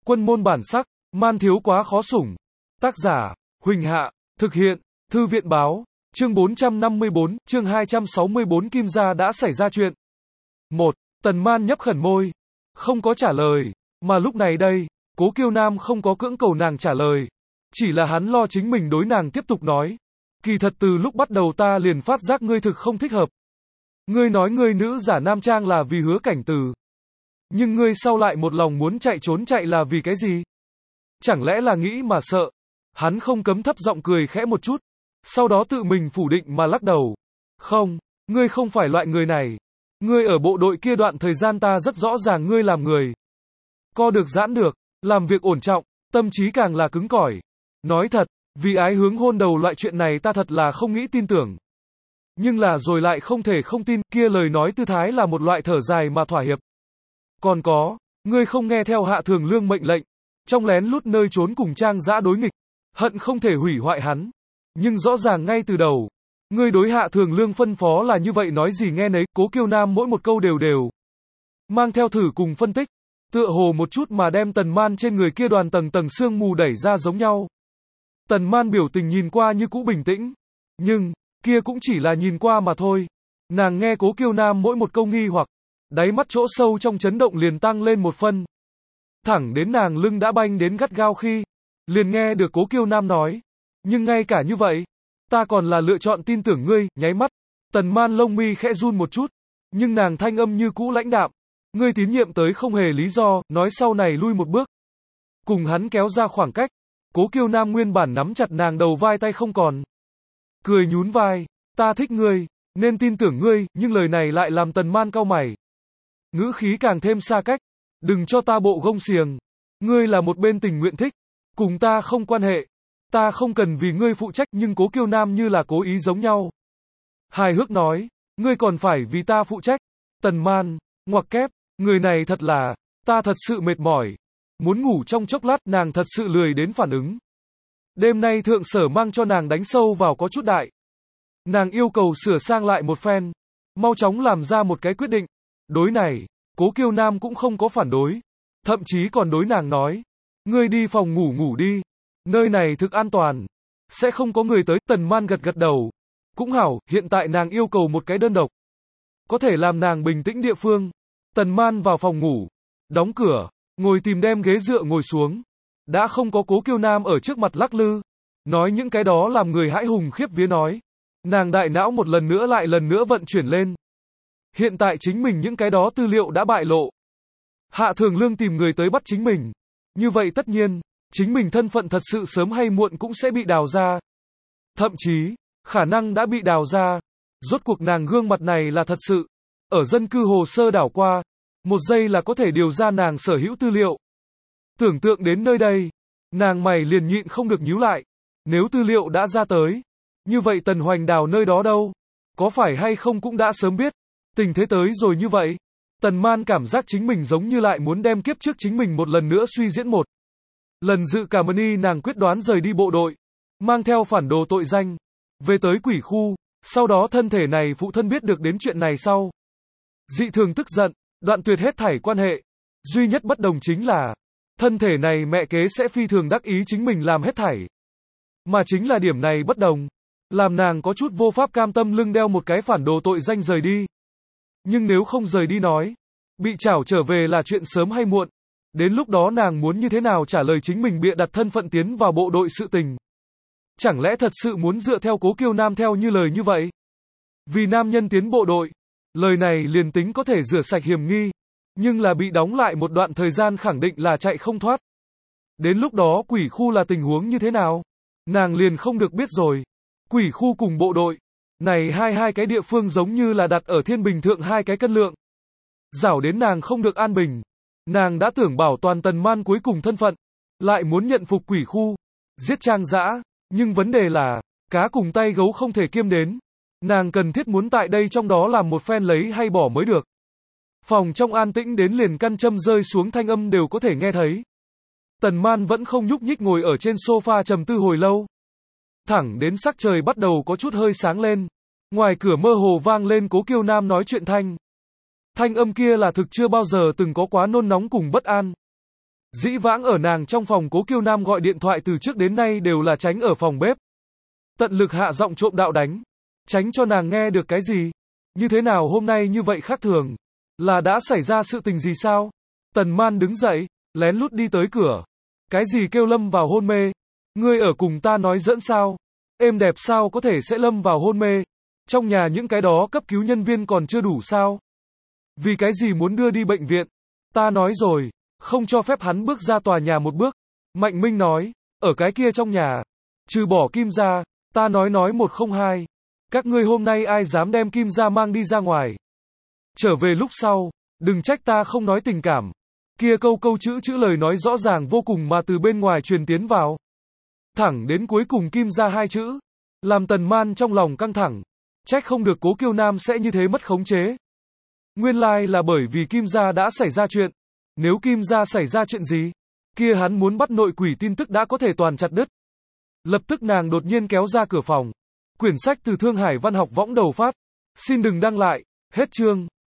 Quân môn bản sắc, man thiếu quá khó sủng. Tác giả, Huỳnh Hạ, thực hiện, Thư viện báo, chương 454, chương 264 Kim gia đã xảy ra chuyện. 1. Tần Man nhấp khẩn môi, không có trả lời, mà lúc này đây, Cố Kiêu Nam không có cưỡng cầu nàng trả lời, chỉ là hắn lo chính mình đối nàng tiếp tục nói. Kỳ thật từ lúc bắt đầu ta liền phát giác ngươi thực không thích hợp. Ngươi nói ngươi nữ giả nam trang là vì Hứa Cảnh Từ. Nhưng ngươi sau lại một lòng muốn chạy trốn chạy là vì cái gì? Chẳng lẽ là nghĩ mà sợ? Hắn không cấm thấp giọng cười khẽ một chút, sau đó tự mình phủ định mà lắc đầu. Không, ngươi không phải loại người này. Ngươi ở bộ đội kia đoạn thời gian ta rất rõ ràng ngươi làm người. Co được giãn được, làm việc ổn trọng, tâm trí càng là cứng cỏi. Nói thật, vì ái hướng hôn đầu loại chuyện này ta thật là không nghĩ tin tưởng. Nhưng là rồi lại không thể không tin, kia lời nói tư thái là một loại thở dài mà thỏa hiệp. Còn có, ngươi không nghe theo Hạ Thường Lương mệnh lệnh, trong lén lút nơi trốn cùng Trang Dã đối nghịch, hận không thể hủy hoại hắn. Nhưng rõ ràng ngay từ đầu, ngươi đối Hạ Thường Lương phân phó là như vậy nói gì nghe nấy, Cố Kiêu Nam mỗi một câu đều đều mang theo thử cùng phân tích, tựa hồ một chút mà đem Tần Man trên người kia đoàn tầng tầng sương mù đẩy ra giống nhau. Tần Man biểu tình nhìn qua như cũ bình tĩnh, nhưng, kia cũng chỉ là nhìn qua mà thôi. Nàng nghe Cố Kiêu Nam mỗi một câu nghi hoặc, đáy mắt chỗ sâu trong chấn động liền tăng lên một phân. Thẳng đến nàng lưng đã banh đến gắt gao khi, liền nghe được Cố Kiêu Nam nói. Nhưng ngay cả như vậy, ta còn là lựa chọn tin tưởng ngươi, nháy mắt. Tần Man lông mi khẽ run một chút, nhưng nàng thanh âm như cũ lãnh đạm. Ngươi tín nhiệm tới không hề lý do, nói sau này lui một bước. Cùng hắn kéo ra khoảng cách, Cố Kiêu Nam nguyên bản nắm chặt nàng đầu vai tay không còn. Cười nhún vai, ta thích ngươi, nên tin tưởng ngươi, nhưng lời này lại làm Tần Man cau mày. Ngữ khí càng thêm xa cách, đừng cho ta bộ gông xiềng. Ngươi là một bên tình nguyện thích, cùng ta không quan hệ. Ta không cần vì ngươi phụ trách, nhưng Cố Kiêu Nam như là cố ý giống nhau. Hài hước nói, ngươi còn phải vì ta phụ trách. Tần Man, ngoặc kép, người này thật là, ta thật sự mệt mỏi. Muốn ngủ trong chốc lát, nàng thật sự lười đến phản ứng. Đêm nay thượng sở mang cho nàng đánh sâu vào có chút đại. Nàng yêu cầu sửa sang lại một phen, mau chóng làm ra một cái quyết định. Đối này, Cố Kiêu Nam cũng không có phản đối, thậm chí còn đối nàng nói, ngươi đi phòng ngủ ngủ đi, nơi này thực an toàn, sẽ không có người tới. Tần Man gật gật đầu, cũng hảo, hiện tại nàng yêu cầu một cái đơn độc, có thể làm nàng bình tĩnh địa phương. Tần Man vào phòng ngủ, đóng cửa, ngồi tìm đem ghế dựa ngồi xuống, đã không có Cố Kiêu Nam ở trước mặt lắc lư, nói những cái đó làm người hãi hùng khiếp vía nói. Nàng đại não một lần nữa lại lần nữa vận chuyển lên. Hiện tại chính mình những cái đó tư liệu đã bại lộ. Hạ Thường Lương tìm người tới bắt chính mình. Như vậy tất nhiên, chính mình thân phận thật sự sớm hay muộn cũng sẽ bị đào ra. Thậm chí, khả năng đã bị đào ra. Rốt cuộc nàng gương mặt này là thật sự. Ở dân cư hồ sơ đảo qua, một giây là có thể điều ra nàng sở hữu tư liệu. Tưởng tượng đến nơi đây, nàng mày liền nhịn không được nhíu lại. Nếu tư liệu đã ra tới, như vậy Tần Hoành Đào nơi đó đâu? Có phải hay không cũng đã sớm biết. Tình thế tới rồi như vậy. Tần Man cảm giác chính mình giống như lại muốn đem kiếp trước chính mình một lần nữa suy diễn một lần. Dự cảm ơn nàng quyết đoán rời đi bộ đội, mang theo phản đồ tội danh, về tới quỷ khu. Sau đó thân thể này phụ thân biết được đến chuyện này sau, dị thường tức giận, đoạn tuyệt hết thảy quan hệ. Duy nhất bất đồng chính là, thân thể này mẹ kế sẽ phi thường đắc ý chính mình làm hết thảy. Mà chính là điểm này bất đồng, làm nàng có chút vô pháp cam tâm lưng đeo một cái phản đồ tội danh rời đi. Nhưng nếu không rời đi nói, bị trảo trở về là chuyện sớm hay muộn. Đến lúc đó nàng muốn như thế nào trả lời chính mình bịa đặt thân phận tiến vào bộ đội sự tình. Chẳng lẽ thật sự muốn dựa theo Cố Kiêu Nam theo như lời như vậy? Vì nam nhân tiến bộ đội, lời này liền tính có thể rửa sạch hiểm nghi, nhưng là bị đóng lại một đoạn thời gian khẳng định là chạy không thoát. Đến lúc đó quỷ khu là tình huống như thế nào? Nàng liền không được biết rồi. Quỷ khu cùng bộ đội, này hai cái địa phương giống như là đặt ở thiên bình thượng hai cái cân lượng. Rảo đến nàng không được an bình. Nàng đã tưởng bảo toàn Tần Man cuối cùng thân phận, lại muốn nhận phục quỷ khu, giết Trang Dã, nhưng vấn đề là, cá cùng tay gấu không thể kiêm đến. Nàng cần thiết muốn tại đây trong đó làm một phen lấy hay bỏ mới được. Phòng trong an tĩnh đến liền căn châm rơi xuống thanh âm đều có thể nghe thấy. Tần Man vẫn không nhúc nhích ngồi ở trên sofa trầm tư hồi lâu. Thẳng đến sắc trời bắt đầu có chút hơi sáng lên. Ngoài cửa mơ hồ vang lên Cố Kiêu Nam nói chuyện thanh. Thanh âm kia là thực chưa bao giờ từng có quá nôn nóng cùng bất an. Dĩ vãng ở nàng trong phòng, Cố Kiêu Nam gọi điện thoại từ trước đến nay đều là tránh ở phòng bếp. Tận lực hạ giọng trộm đạo đánh, tránh cho nàng nghe được cái gì. Như thế nào hôm nay như vậy khác thường? Là đã xảy ra sự tình gì sao? Tần Man đứng dậy, lén lút đi tới cửa. Cái gì kêu lâm vào hôn mê? Ngươi ở cùng ta nói giỡn sao? Êm đẹp sao có thể sẽ lâm vào hôn mê? Trong nhà những cái đó cấp cứu nhân viên còn chưa đủ sao? Vì cái gì muốn đưa đi bệnh viện? Ta nói rồi, không cho phép hắn bước ra tòa nhà một bước. Mạnh Minh nói, ở cái kia trong nhà, trừ bỏ Kim ra, ta nói 102. Các ngươi hôm nay ai dám đem Kim ra mang đi ra ngoài? Trở về lúc sau, đừng trách ta không nói tình cảm. Kia câu chữ lời nói rõ ràng vô cùng mà từ bên ngoài truyền tiến vào. Thẳng đến cuối cùng Kim ra 2 chữ. Làm Tần Man trong lòng căng thẳng. Trách không được Cố Kiêu Nam sẽ như thế mất khống chế. Nguyên lai là bởi vì Kim gia đã xảy ra chuyện. Nếu Kim gia xảy ra chuyện gì, kia hắn muốn bắt nội quỷ tin tức đã có thể toàn chặt đứt. Lập tức nàng đột nhiên kéo ra cửa phòng. Quyển sách từ Thương Hải Văn học võng đầu phát. Xin đừng đăng lại. Hết chương.